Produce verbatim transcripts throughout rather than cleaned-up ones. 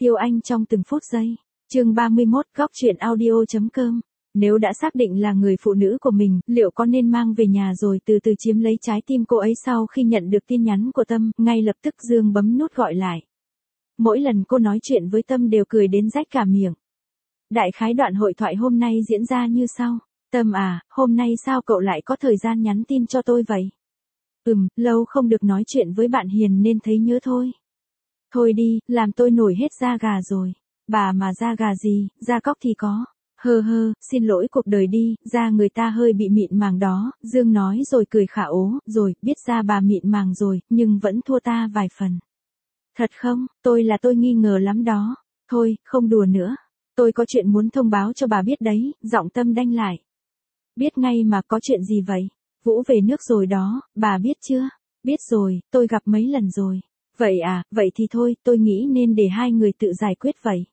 Tiêu Anh trong từng phút giây. Chương ba mươi mốt, góc truyện audio.com. Nếu đã xác định là người phụ nữ của mình, liệu có nên mang về nhà rồi từ từ chiếm lấy trái tim cô ấy? Sau khi nhận được tin nhắn của Tâm, ngay lập tức Dương bấm nút gọi lại. Mỗi lần cô nói chuyện với Tâm đều cười đến rách cả miệng. Đại khái đoạn hội thoại hôm nay diễn ra như sau. Tâm à, hôm nay sao cậu lại có thời gian nhắn tin cho tôi vậy? Ừm, lâu không được nói chuyện với bạn Hiền nên thấy nhớ thôi. Thôi đi, làm tôi nổi hết da gà rồi. Bà mà da gà gì, da cóc thì có. Hơ hơ, xin lỗi cuộc đời đi, da người ta hơi bị mịn màng đó, Dương nói rồi cười khả ố, rồi, biết da bà mịn màng rồi, nhưng vẫn thua ta vài phần. Thật không, tôi là tôi nghi ngờ lắm đó. Thôi, không đùa nữa. Tôi có chuyện muốn thông báo cho bà biết đấy, giọng Tâm đanh lại. Biết ngay mà, có chuyện gì vậy? Vũ về nước rồi đó, bà biết chưa? Biết rồi, tôi gặp mấy lần rồi. Vậy à, vậy thì thôi, tôi nghĩ nên để hai người tự giải quyết vậy.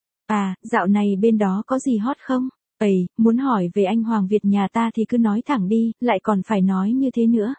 À, dạo này bên đó có gì hot không? Ây, muốn hỏi về anh Hoàng Việt nhà ta thì cứ nói thẳng đi, lại còn phải nói như thế nữa.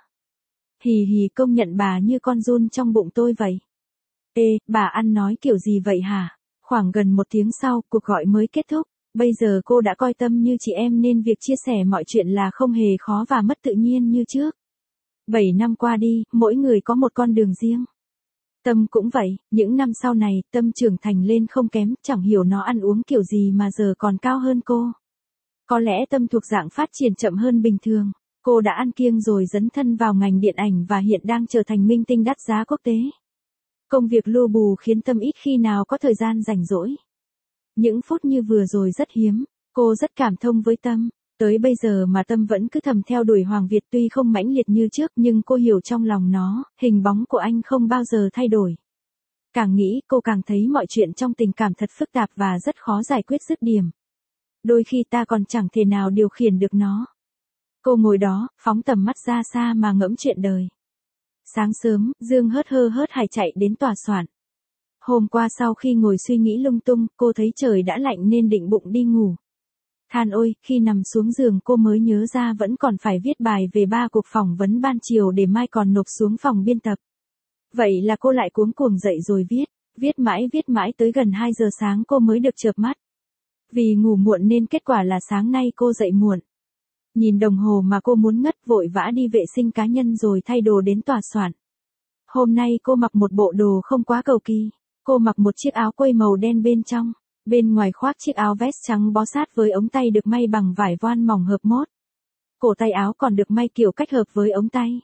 Hì hì, công nhận bà như con giun trong bụng tôi vậy. Ê, bà ăn nói kiểu gì vậy hả? Khoảng gần một tiếng sau, cuộc gọi mới kết thúc. Bây giờ cô đã coi Tâm như chị em nên việc chia sẻ mọi chuyện là không hề khó và mất tự nhiên như trước. Bảy năm qua đi, mỗi người có một con đường riêng. Tâm cũng vậy, những năm sau này, Tâm trưởng thành lên không kém, chẳng hiểu nó ăn uống kiểu gì mà giờ còn cao hơn cô. Có lẽ Tâm thuộc dạng phát triển chậm hơn bình thường. Cô đã ăn kiêng rồi dấn thân vào ngành điện ảnh và hiện đang trở thành minh tinh đắt giá quốc tế. Công việc lu bù khiến Tâm ít khi nào có thời gian rảnh rỗi. Những phút như vừa rồi rất hiếm, cô rất cảm thông với Tâm. Tới bây giờ mà Tâm vẫn cứ thầm theo đuổi Hoàng Việt, tuy không mãnh liệt như trước nhưng cô hiểu trong lòng nó, hình bóng của anh không bao giờ thay đổi. Càng nghĩ cô càng thấy mọi chuyện trong tình cảm thật phức tạp và rất khó giải quyết dứt điểm. Đôi khi ta còn chẳng thể nào điều khiển được nó. Cô ngồi đó, phóng tầm mắt ra xa mà ngẫm chuyện đời. Sáng sớm, Dương hớt hơ hớt hải chạy đến tòa soạn. Hôm qua sau khi ngồi suy nghĩ lung tung, cô thấy trời đã lạnh nên định bụng đi ngủ. Than ôi, khi nằm xuống giường cô mới nhớ ra vẫn còn phải viết bài về ba cuộc phỏng vấn ban chiều để mai còn nộp xuống phòng biên tập. Vậy là cô lại cuống cuồng dậy rồi viết, viết mãi viết mãi tới gần hai giờ sáng cô mới được chợp mắt. Vì ngủ muộn nên kết quả là sáng nay cô dậy muộn. Nhìn đồng hồ mà cô muốn ngất, vội vã đi vệ sinh cá nhân rồi thay đồ đến tòa soạn. Hôm nay cô mặc một bộ đồ không quá cầu kỳ. Cô mặc một chiếc áo quây màu đen bên trong. Bên ngoài khoác chiếc áo vest trắng bó sát với ống tay được may bằng vải voan mỏng hợp mốt. Cổ tay áo còn được may kiểu cách hợp với ống tay.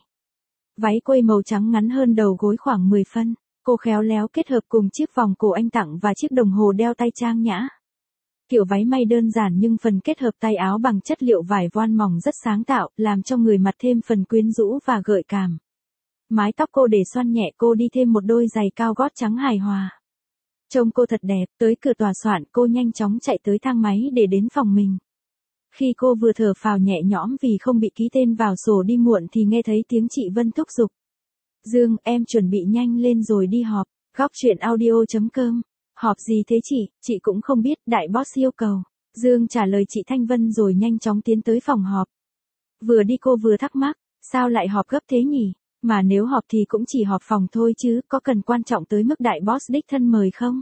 Váy quây màu trắng ngắn hơn đầu gối khoảng mười phân. Cô khéo léo kết hợp cùng chiếc vòng cổ anh tặng và chiếc đồng hồ đeo tay trang nhã. Kiểu váy may đơn giản nhưng phần kết hợp tay áo bằng chất liệu vải voan mỏng rất sáng tạo, làm cho người mặc thêm phần quyến rũ và gợi cảm. Mái tóc cô để xoăn nhẹ, cô đi thêm một đôi giày cao gót trắng hài hòa. Trông cô thật đẹp, tới cửa tòa soạn cô nhanh chóng chạy tới thang máy để đến phòng mình. Khi cô vừa thở phào nhẹ nhõm vì không bị ký tên vào sổ đi muộn thì nghe thấy tiếng chị Vân thúc giục. Dương, em chuẩn bị nhanh lên rồi đi họp. Góc truyện audio.com. Họp gì thế chị, chị cũng không biết, đại boss yêu cầu. Dương trả lời chị Thanh Vân rồi nhanh chóng tiến tới phòng họp. Vừa đi cô vừa thắc mắc, sao lại họp gấp thế nhỉ? Mà nếu họp thì cũng chỉ họp phòng thôi chứ, có cần quan trọng tới mức đại boss đích thân mời không?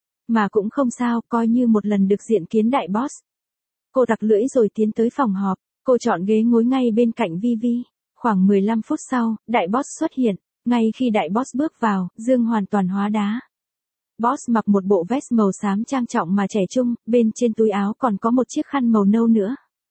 Mà cũng không sao, coi như một lần được diện kiến đại boss. Cô tặc lưỡi rồi tiến tới phòng họp, cô chọn ghế ngồi ngay bên cạnh Vi Vi. Khoảng mười lăm phút sau, đại boss xuất hiện, ngay khi đại boss bước vào, Dương hoàn toàn hóa đá. Boss mặc một bộ vest màu xám trang trọng mà trẻ trung, bên trên túi áo còn có một chiếc khăn màu nâu nữa.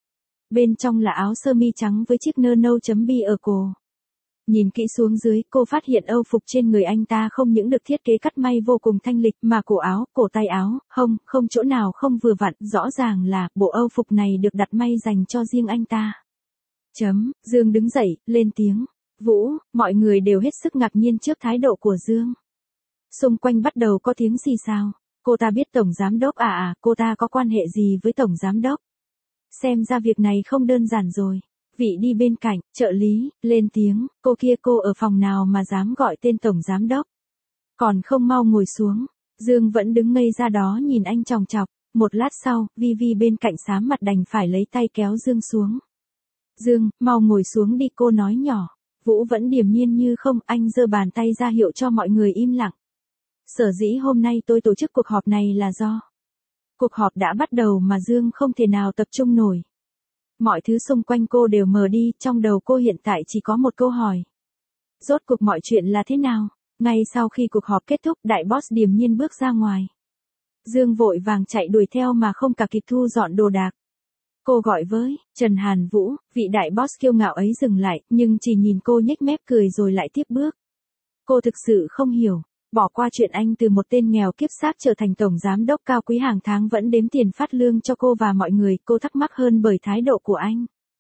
Bên trong là áo sơ mi trắng với chiếc nơ nâu chấm bi ở cổ. Nhìn kỹ xuống dưới, cô phát hiện âu phục trên người anh ta không những được thiết kế cắt may vô cùng thanh lịch mà cổ áo, cổ tay áo, hông, không chỗ nào không vừa vặn, rõ ràng là bộ âu phục này được đặt may dành cho riêng anh ta. Chấm, Dương đứng dậy, lên tiếng. Vũ, mọi người đều hết sức ngạc nhiên trước thái độ của Dương. Xung quanh bắt đầu có tiếng xì xào. Cô ta biết tổng giám đốc à à, cô ta có quan hệ gì với tổng giám đốc? Xem ra việc này không đơn giản rồi. Vị đi bên cạnh, trợ lý, lên tiếng, cô kia cô ở phòng nào mà dám gọi tên tổng giám đốc? Còn không mau ngồi xuống. Dương vẫn đứng ngây ra đó nhìn anh chòng chọc. Một lát sau, Vi Vi bên cạnh xám mặt đành phải lấy tay kéo Dương xuống. Dương, mau ngồi xuống đi, cô nói nhỏ. Vũ vẫn điềm nhiên như không, anh giơ bàn tay ra hiệu cho mọi người im lặng. Sở dĩ hôm nay tôi tổ chức cuộc họp này là do cuộc họp đã bắt đầu mà Dương không thể nào tập trung nổi. Mọi thứ xung quanh cô đều mờ đi, trong đầu cô hiện tại chỉ có một câu hỏi. Rốt cuộc mọi chuyện là thế nào? Ngay sau khi cuộc họp kết thúc, đại boss điềm nhiên bước ra ngoài. Dương vội vàng chạy đuổi theo mà không cả kịp thu dọn đồ đạc. Cô gọi với Trần Hàn Vũ, vị đại boss kiêu ngạo ấy dừng lại, nhưng chỉ nhìn cô nhếch mép cười rồi lại tiếp bước. Cô thực sự không hiểu, bỏ qua chuyện anh từ một tên nghèo kiếp xác trở thành tổng giám đốc cao quý hàng tháng vẫn đếm tiền phát lương cho cô và mọi người, cô thắc mắc hơn bởi thái độ của anh.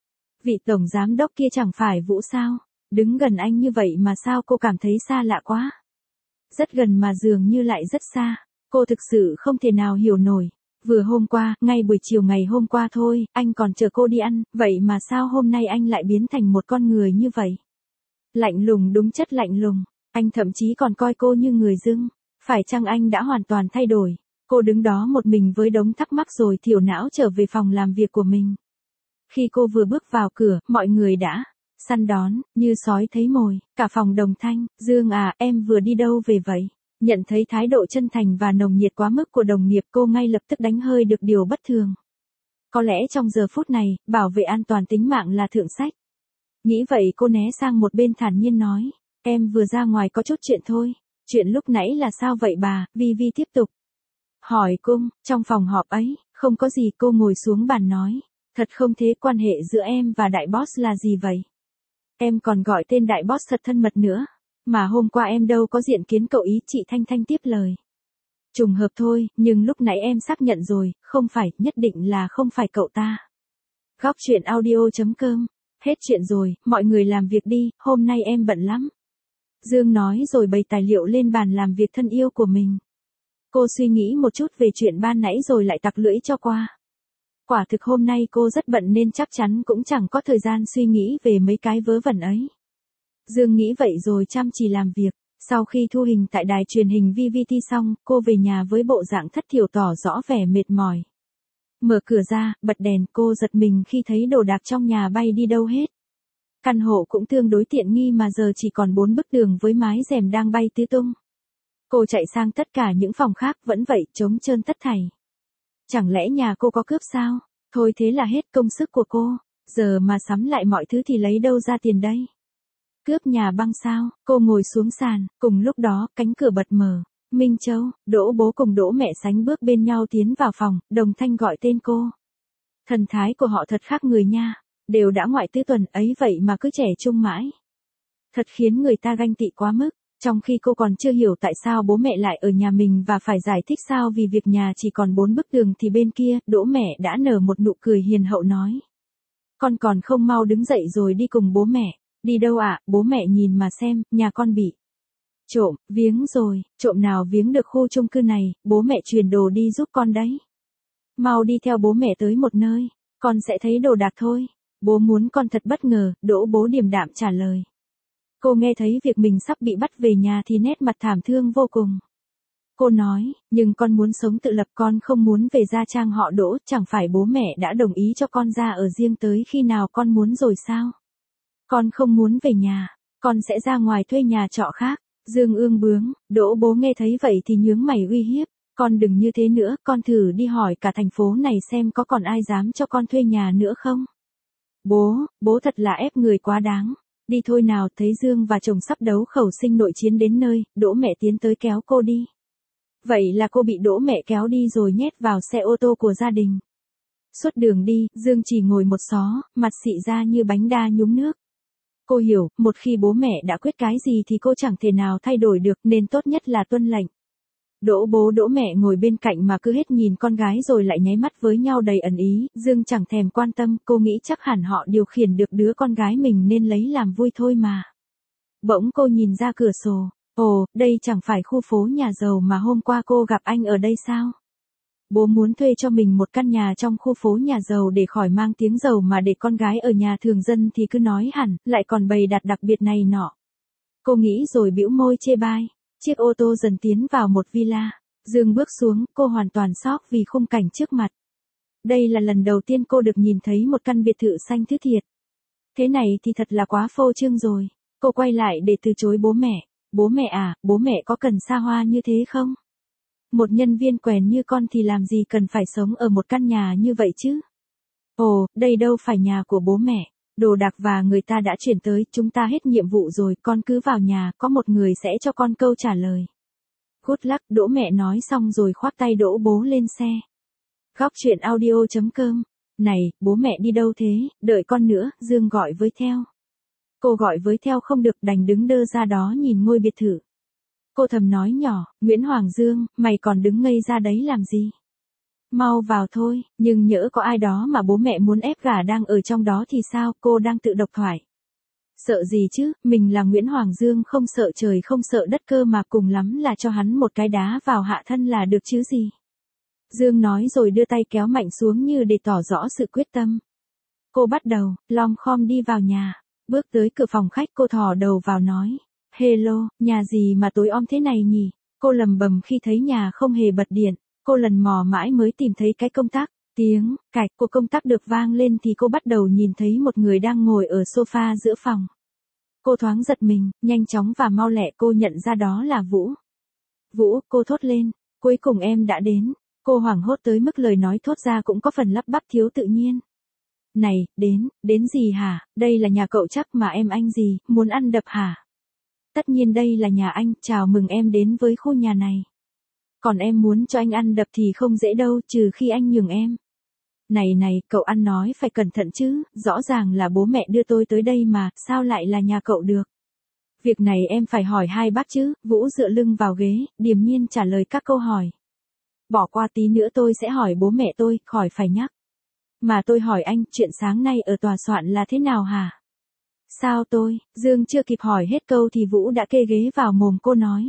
Vị tổng giám đốc kia chẳng phải Vũ sao? Đứng gần anh như vậy mà sao cô cảm thấy xa lạ quá? Rất gần mà dường như lại rất xa. Cô thực sự không thể nào hiểu nổi. Vừa hôm qua, ngay buổi chiều ngày hôm qua thôi, anh còn chờ cô đi ăn, vậy mà sao hôm nay anh lại biến thành một con người như vậy? Lạnh lùng, đúng chất lạnh lùng. Anh thậm chí còn coi cô như người dưng. Phải chăng anh đã hoàn toàn thay đổi? Cô đứng đó một mình với đống thắc mắc rồi thiểu não trở về phòng làm việc của mình. Khi cô vừa bước vào cửa, mọi người đã săn đón, như sói thấy mồi, cả phòng đồng thanh. Dương à, em vừa đi đâu về vậy? Nhận thấy thái độ chân thành và nồng nhiệt quá mức của đồng nghiệp, cô ngay lập tức đánh hơi được điều bất thường. Có lẽ trong giờ phút này, bảo vệ an toàn tính mạng là thượng sách. Nghĩ vậy cô né sang một bên thản nhiên nói, em vừa ra ngoài có chút chuyện thôi. Chuyện lúc nãy là sao vậy bà? Vi Vi tiếp tục hỏi cung. Trong phòng họp ấy, không có gì, cô ngồi xuống bàn nói. Thật không thế, quan hệ giữa em và đại boss là gì vậy? Em còn gọi tên đại boss thật thân mật nữa. Mà hôm qua em đâu có diện kiến cậu ý, chị Thanh Thanh tiếp lời. Trùng hợp thôi, nhưng lúc nãy em xác nhận rồi, không phải, nhất định là không phải cậu ta. Góc truyện audio chấm com. Hết chuyện rồi, mọi người làm việc đi, hôm nay em bận lắm. Dương nói rồi bày tài liệu lên bàn làm việc thân yêu của mình. Cô suy nghĩ một chút về chuyện ban nãy rồi lại tặc lưỡi cho qua. Quả thực hôm nay cô rất bận nên chắc chắn cũng chẳng có thời gian suy nghĩ về mấy cái vớ vẩn ấy. Dương nghĩ vậy rồi chăm chỉ làm việc. Sau khi thu hình tại đài truyền hình vê vê tê xong, cô về nhà với bộ dạng thất thiểu tỏ rõ vẻ mệt mỏi. Mở cửa ra, bật đèn, cô giật mình khi thấy đồ đạc trong nhà bay đi đâu hết. Căn hộ cũng tương đối tiện nghi mà giờ chỉ còn bốn bức tường với mái rèm đang bay tứ tung. Cô chạy sang tất cả những phòng khác, vẫn vậy, trống trơn tất thảy. Chẳng lẽ nhà cô có cướp sao? Thôi thế là hết công sức của cô. Giờ mà sắm lại mọi thứ thì lấy đâu ra tiền đây? Cướp nhà băng sao? Cô ngồi xuống sàn, cùng lúc đó, cánh cửa bật mở. Minh Châu, Đỗ bố cùng Đỗ mẹ sánh bước bên nhau tiến vào phòng, đồng thanh gọi tên cô. Thần thái của họ thật khác người nha. Đều đã ngoại tứ tuần ấy vậy mà cứ trẻ trung mãi. Thật khiến người ta ganh tị quá mức. Trong khi cô còn chưa hiểu tại sao bố mẹ lại ở nhà mình và phải giải thích sao vì việc nhà chỉ còn bốn bức tường thì bên kia, Đỗ mẹ đã nở một nụ cười hiền hậu nói. Con còn không mau đứng dậy rồi đi cùng bố mẹ. Đi đâu ạ? À? Bố mẹ nhìn mà xem, nhà con bị trộm, viếng rồi. Trộm nào viếng được khu chung cư này, bố mẹ truyền đồ đi giúp con đấy. Mau đi theo bố mẹ tới một nơi, con sẽ thấy đồ đạc thôi. Bố muốn con thật bất ngờ, Đỗ bố điềm đạm trả lời. Cô nghe thấy việc mình sắp bị bắt về nhà thì nét mặt thảm thương vô cùng. Cô nói, nhưng con muốn sống tự lập, con không muốn về gia trang họ Đỗ, chẳng phải bố mẹ đã đồng ý cho con ra ở riêng tới khi nào con muốn rồi sao? Con không muốn về nhà, con sẽ ra ngoài thuê nhà trọ khác. Dương ương bướng, Đỗ bố nghe thấy vậy thì nhướng mày uy hiếp. Con đừng như thế nữa, con thử đi hỏi cả thành phố này xem có còn ai dám cho con thuê nhà nữa không? Bố, bố thật là ép người quá đáng. Đi thôi nào. Thấy Dương và chồng sắp đấu khẩu sinh nội chiến đến nơi, Đỗ mẹ tiến tới kéo cô đi. Vậy là cô bị Đỗ mẹ kéo đi rồi nhét vào xe ô tô của gia đình. Suốt đường đi, Dương chỉ ngồi một xó, mặt xị ra như bánh đa nhúng nước. Cô hiểu, một khi bố mẹ đã quyết cái gì thì cô chẳng thể nào thay đổi được, nên tốt nhất là tuân lệnh. Đỗ bố Đỗ mẹ ngồi bên cạnh mà cứ hết nhìn con gái rồi lại nháy mắt với nhau đầy ẩn ý. Dương chẳng thèm quan tâm, cô nghĩ chắc hẳn họ điều khiển được đứa con gái mình nên lấy làm vui thôi mà. Bỗng cô nhìn ra cửa sổ. Ồ, đây chẳng phải khu phố nhà giàu mà hôm qua cô gặp anh ở đây sao? Bố muốn thuê cho mình một căn nhà trong khu phố nhà giàu để khỏi mang tiếng giàu, mà để con gái ở nhà thường dân thì cứ nói hẳn, lại còn bày đặt đặc biệt này nọ. Cô nghĩ rồi bĩu môi chê bai. Chiếc ô tô dần tiến vào một villa. Dương bước xuống, cô hoàn toàn sốc vì khung cảnh trước mặt. Đây là lần đầu tiên cô được nhìn thấy một căn biệt thự xanh thứ thiệt. Thế này thì thật là quá phô trương rồi. Cô quay lại để từ chối bố mẹ. Bố mẹ à, bố mẹ có cần xa hoa như thế không? Một nhân viên quèn như con thì làm gì cần phải sống ở một căn nhà như vậy chứ? Ồ, đây đâu phải nhà của bố mẹ. Đồ đạc và người ta đã chuyển tới, chúng ta hết nhiệm vụ rồi, con cứ vào nhà, có một người sẽ cho con câu trả lời. Good luck, Đỗ mẹ nói xong rồi khoác tay Đỗ bố lên xe. Góc truyện audio chấm com. Này, bố mẹ đi đâu thế, đợi con nữa, Dương gọi với theo. Cô gọi với theo không được, đành đứng đơ ra đó nhìn ngôi biệt thự. Cô thầm nói nhỏ, Nguyễn Hoàng Dương, mày còn đứng ngây ra đấy làm gì? Mau vào thôi, nhưng nhỡ có ai đó mà bố mẹ muốn ép gả đang ở trong đó thì sao, cô đang tự độc thoại. Sợ gì chứ, mình là Nguyễn Hoàng Dương không sợ trời không sợ đất cơ mà, cùng lắm là cho hắn một cái đá vào hạ thân là được chứ gì. Dương nói rồi đưa tay kéo mạnh xuống như để tỏ rõ sự quyết tâm. Cô bắt đầu, lom khom đi vào nhà, bước tới cửa phòng khách cô thò đầu vào nói. Hello, nhà gì mà tối om thế này nhỉ? Cô lầm bầm khi thấy nhà không hề bật điện, cô lần mò mãi mới tìm thấy cái công tắc. Tiếng cạch của công tắc được vang lên thì cô bắt đầu nhìn thấy một người đang ngồi ở sofa giữa phòng. Cô thoáng giật mình, nhanh chóng và mau lẹ cô nhận ra đó là Vũ. Vũ, cô thốt lên, cuối cùng em đã đến. Cô hoảng hốt tới mức lời nói thốt ra cũng có phần lắp bắp thiếu tự nhiên. Này, đến, đến gì hả, đây là nhà cậu chắc mà em anh gì, muốn ăn đập hả? Tất nhiên đây là nhà anh, chào mừng em đến với khu nhà này. Còn em muốn cho anh ăn đập thì không dễ đâu, trừ khi anh nhường em. Này này, cậu ăn nói phải cẩn thận chứ, rõ ràng là bố mẹ đưa tôi tới đây mà, sao lại là nhà cậu được? Việc này em phải hỏi hai bác chứ, Vũ dựa lưng vào ghế, điềm nhiên trả lời các câu hỏi. Bỏ qua tí nữa tôi sẽ hỏi bố mẹ tôi, khỏi phải nhắc. Mà tôi hỏi anh, chuyện sáng nay ở tòa soạn là thế nào hả? Sao tôi, Dương chưa kịp hỏi hết câu thì Vũ đã kê ghế vào mồm cô nói.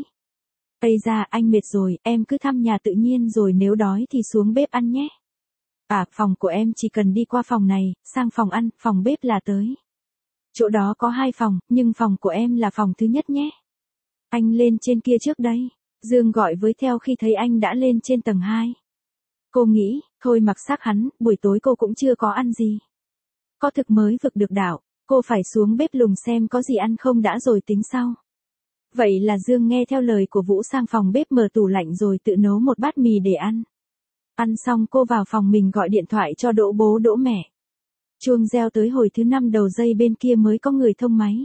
Ây da, anh mệt rồi, em cứ thăm nhà tự nhiên rồi nếu đói thì xuống bếp ăn nhé. À, phòng của em chỉ cần đi qua phòng này, sang phòng ăn, phòng bếp là tới. Chỗ đó có hai phòng, nhưng phòng của em là phòng thứ nhất nhé. Anh lên trên kia trước đây. Dương gọi với theo khi thấy anh đã lên trên tầng hai. Cô nghĩ, thôi mặc xác hắn, buổi tối cô cũng chưa có ăn gì. Có thực mới vực được đảo, cô phải xuống bếp lùng xem có gì ăn không đã rồi tính sau. Vậy là Dương nghe theo lời của Vũ sang phòng bếp mở tủ lạnh rồi tự nấu một bát mì để ăn. Ăn xong cô vào phòng mình gọi điện thoại cho Đỗ bố Đỗ mẹ. Chuông reo tới hồi thứ năm đầu dây bên kia mới có người thông máy.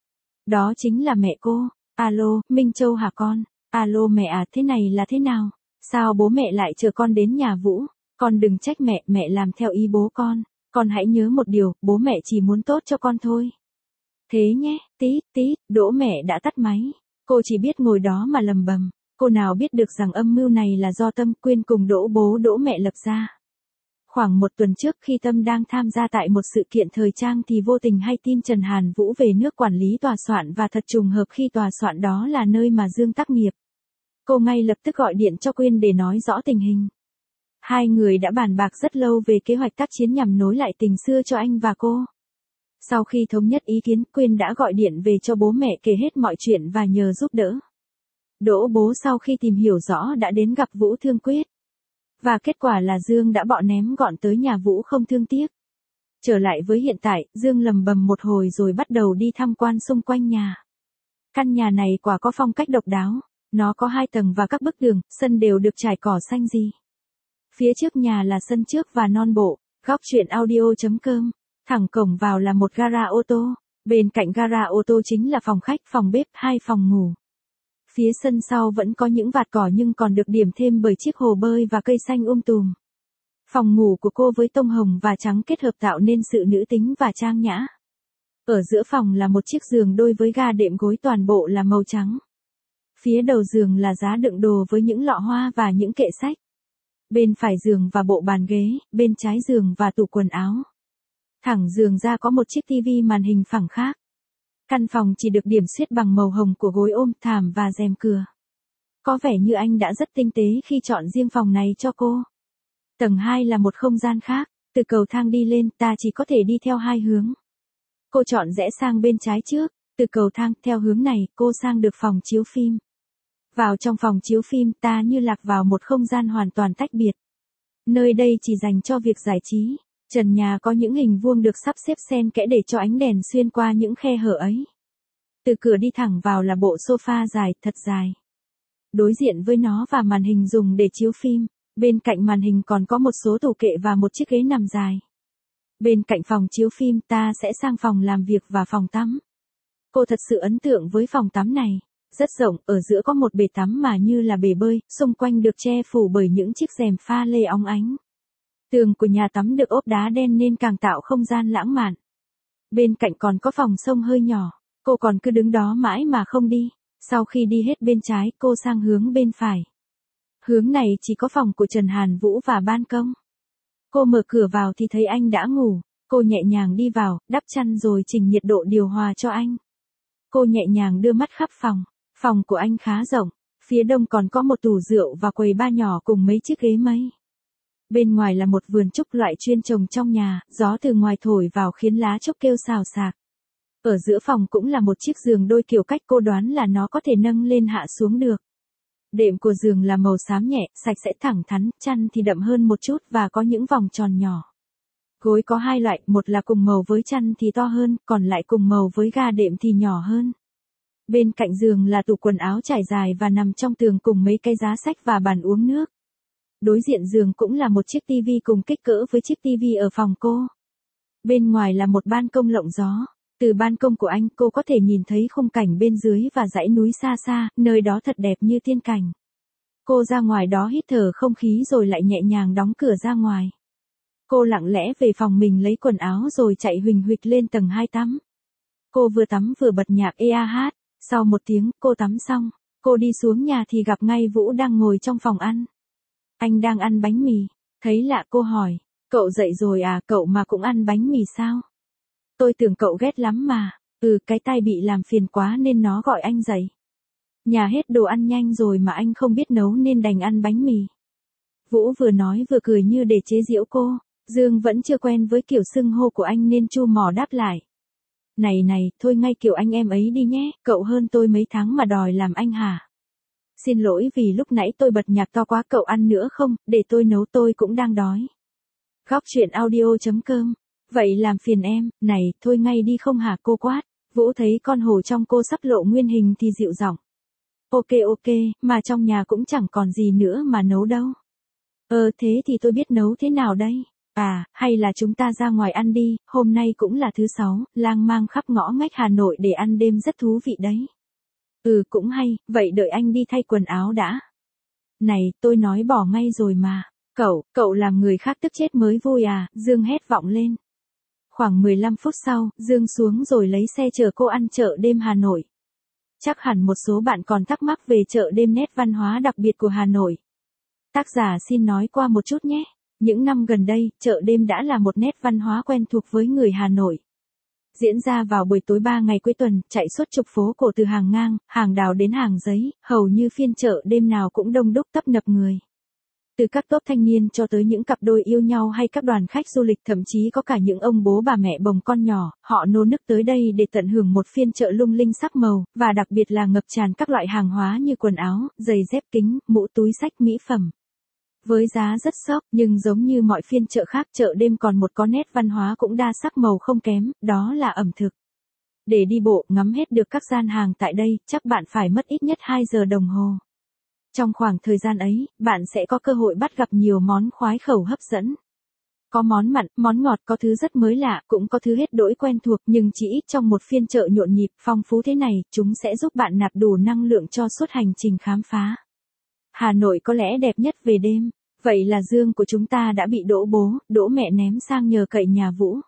Đó chính là mẹ cô. Alo, Minh Châu hả con? Alo mẹ à, thế này là thế nào? Sao bố mẹ lại chờ con đến nhà Vũ? Con đừng trách mẹ, mẹ làm theo ý bố con. Con hãy nhớ một điều, bố mẹ chỉ muốn tốt cho con thôi. Thế nhé, tít tít, Đỗ mẹ đã tắt máy. Cô chỉ biết ngồi đó mà lầm bầm. Cô nào biết được rằng âm mưu này là do Tâm Quyên cùng Đỗ bố Đỗ mẹ lập ra. Khoảng một tuần trước khi Tâm đang tham gia tại một sự kiện thời trang thì vô tình hay tin Trần Hàn Vũ về nước quản lý tòa soạn và thật trùng hợp khi tòa soạn đó là nơi mà Dương tác nghiệp. Cô ngay lập tức gọi điện cho Quyên để nói rõ tình hình. Hai người đã bàn bạc rất lâu về kế hoạch tác chiến nhằm nối lại tình xưa cho anh và cô. Sau khi thống nhất ý kiến, Quyên đã gọi điện về cho bố mẹ kể hết mọi chuyện và nhờ giúp đỡ. Đỗ bố sau khi tìm hiểu rõ đã đến gặp Vũ thương quyết. Và kết quả là Dương đã bọ ném gọn tới nhà Vũ không thương tiếc. Trở lại với hiện tại, Dương lầm bầm một hồi rồi bắt đầu đi tham quan xung quanh nhà. Căn nhà này quả có phong cách độc đáo. Nó có hai tầng và các bức tường, sân đều được trải cỏ xanh gì. Phía trước nhà là sân trước và non bộ. Góc truyện audio chấm com. Thẳng cổng vào là một gara ô tô. Bên cạnh gara ô tô chính là phòng khách, phòng bếp, hai phòng ngủ. Phía sân sau vẫn có những vạt cỏ nhưng còn được điểm thêm bởi chiếc hồ bơi và cây xanh um tùm. Phòng ngủ của cô với tông hồng và trắng kết hợp tạo nên sự nữ tính và trang nhã. Ở giữa phòng là một chiếc giường đôi với ga đệm gối toàn bộ là màu trắng. Phía đầu giường là giá đựng đồ với những lọ hoa và những kệ sách. Bên phải giường và bộ bàn ghế, bên trái giường và tủ quần áo. Thẳng giường ra có một chiếc tivi màn hình phẳng khác. Căn phòng chỉ được điểm xuyết bằng màu hồng của gối ôm, thảm và rèm cửa. Có vẻ như anh đã rất tinh tế khi chọn riêng phòng này cho cô. Tầng hai là một không gian khác, từ cầu thang đi lên ta chỉ có thể đi theo hai hướng. Cô chọn rẽ sang bên trái trước, từ cầu thang theo hướng này cô sang được phòng chiếu phim. Vào trong phòng chiếu phim ta như lạc vào một không gian hoàn toàn tách biệt. Nơi đây chỉ dành cho việc giải trí. Trần nhà có những hình vuông được sắp xếp xen kẽ để cho ánh đèn xuyên qua những khe hở ấy. Từ cửa đi thẳng vào là bộ sofa dài, thật dài. Đối diện với nó và màn hình dùng để chiếu phim, bên cạnh màn hình còn có một số tủ kệ và một chiếc ghế nằm dài. Bên cạnh phòng chiếu phim ta sẽ sang phòng làm việc và phòng tắm. Cô thật sự ấn tượng với phòng tắm này. Rất rộng, ở giữa có một bể tắm mà như là bể bơi, xung quanh được che phủ bởi những chiếc rèm pha lê óng ánh. Tường của nhà tắm được ốp đá đen nên càng tạo không gian lãng mạn. Bên cạnh còn có phòng xông hơi nhỏ, cô còn cứ đứng đó mãi mà không đi. Sau khi đi hết bên trái, cô sang hướng bên phải. Hướng này chỉ có phòng của Trần Hàn Vũ và ban công. Cô mở cửa vào thì thấy anh đã ngủ, cô nhẹ nhàng đi vào, đắp chăn rồi chỉnh nhiệt độ điều hòa cho anh. Cô nhẹ nhàng đưa mắt khắp phòng, phòng của anh khá rộng, phía đông còn có một tủ rượu và quầy bar nhỏ cùng mấy chiếc ghế mây. Bên ngoài là một vườn trúc loại chuyên trồng trong nhà, gió từ ngoài thổi vào khiến lá trúc kêu xào xạc. Ở giữa phòng cũng là một chiếc giường đôi kiểu cách cô đoán là nó có thể nâng lên hạ xuống được. Đệm của giường là màu xám nhẹ, sạch sẽ thẳng thắn, chăn thì đậm hơn một chút và có những vòng tròn nhỏ. Gối có hai loại, một là cùng màu với chăn thì to hơn, còn lại cùng màu với ga đệm thì nhỏ hơn. Bên cạnh giường là tủ quần áo trải dài và nằm trong tường cùng mấy cái giá sách và bàn uống nước. Đối diện giường cũng là một chiếc tivi cùng kích cỡ với chiếc tivi ở phòng cô. Bên ngoài là một ban công lộng gió. Từ ban công của anh cô có thể nhìn thấy khung cảnh bên dưới và dãy núi xa xa, nơi đó thật đẹp như tiên cảnh. Cô ra ngoài đó hít thở không khí rồi lại nhẹ nhàng đóng cửa ra ngoài. Cô lặng lẽ về phòng mình lấy quần áo rồi chạy huỳnh huỵch lên tầng hai tắm. Cô vừa tắm vừa bật nhạc e a hát, sau một tiếng cô tắm xong, cô đi xuống nhà thì gặp ngay Vũ đang ngồi trong phòng ăn. Anh đang ăn bánh mì, thấy lạ cô hỏi, cậu dậy rồi à, cậu mà cũng ăn bánh mì sao? Tôi tưởng cậu ghét lắm mà, ừ cái tai bị làm phiền quá nên nó gọi anh dậy. Nhà hết đồ ăn nhanh rồi mà anh không biết nấu nên đành ăn bánh mì. Vũ vừa nói vừa cười như để chế giễu cô, Dương vẫn chưa quen với kiểu xưng hô của anh nên chu mỏ đáp lại. Này này, thôi ngay kiểu anh em ấy đi nhé, cậu hơn tôi mấy tháng mà đòi làm anh hả? Xin lỗi vì lúc nãy tôi bật nhạc to quá, cậu ăn nữa không, để tôi nấu, tôi cũng đang đói. Góc chuyện audio chấm com. Vậy làm phiền em, này, thôi ngay đi không hả, cô quát. Vũ thấy con hổ trong cô sắp lộ nguyên hình thì dịu giọng. Ok ok, mà trong nhà cũng chẳng còn gì nữa mà nấu đâu. Ờ thế thì tôi biết nấu thế nào đây? À, hay là chúng ta ra ngoài ăn đi, hôm nay cũng là thứ sáu, lang mang khắp ngõ ngách Hà Nội để ăn đêm rất thú vị đấy. Ừ cũng hay, vậy đợi anh đi thay quần áo đã. Này, tôi nói bỏ ngay rồi mà. Cậu, cậu làm người khác tức chết mới vui à, Dương hét vọng lên. Khoảng mười lăm phút sau, Dương xuống rồi lấy xe chở cô ăn chợ đêm Hà Nội. Chắc hẳn một số bạn còn thắc mắc về chợ đêm nét văn hóa đặc biệt của Hà Nội. Tác giả xin nói qua một chút nhé. Những năm gần đây, chợ đêm đã là một nét văn hóa quen thuộc với người Hà Nội. Diễn ra vào buổi tối ba ngày cuối tuần, chạy suốt trục phố cổ từ hàng ngang, hàng đào đến hàng giấy, hầu như phiên chợ đêm nào cũng đông đúc tấp nập người. Từ các tốp thanh niên cho tới những cặp đôi yêu nhau hay các đoàn khách du lịch, thậm chí có cả những ông bố bà mẹ bồng con nhỏ, họ nô nức tới đây để tận hưởng một phiên chợ lung linh sắc màu, và đặc biệt là ngập tràn các loại hàng hóa như quần áo, giày dép, kính, mũ, túi xách, mỹ phẩm. Với giá rất sốc, nhưng giống như mọi phiên chợ khác, chợ đêm còn một có nét văn hóa cũng đa sắc màu không kém, đó là ẩm thực. Để đi bộ, ngắm hết được các gian hàng tại đây, chắc bạn phải mất ít nhất hai giờ đồng hồ. Trong khoảng thời gian ấy, bạn sẽ có cơ hội bắt gặp nhiều món khoái khẩu hấp dẫn. Có món mặn, món ngọt, có thứ rất mới lạ, cũng có thứ hết đỗi quen thuộc, nhưng chỉ ít trong một phiên chợ nhộn nhịp, phong phú thế này, chúng sẽ giúp bạn nạp đủ năng lượng cho suốt hành trình khám phá. Hà Nội có lẽ đẹp nhất về đêm. Vậy là Dương của chúng ta đã bị đỗ bố, đỗ mẹ ném sang nhờ cậy nhà Vũ.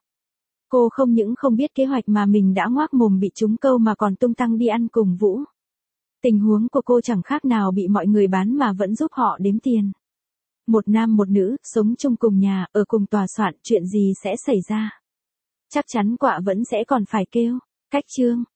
Cô không những không biết kế hoạch mà mình đã ngoác mồm bị trúng câu mà còn tung tăng đi ăn cùng Vũ. Tình huống của cô chẳng khác nào bị mọi người bán mà vẫn giúp họ đếm tiền. Một nam một nữ, sống chung cùng nhà, ở cùng tòa soạn, chuyện gì sẽ xảy ra? Chắc chắn quạ vẫn sẽ còn phải kêu. Cách chương.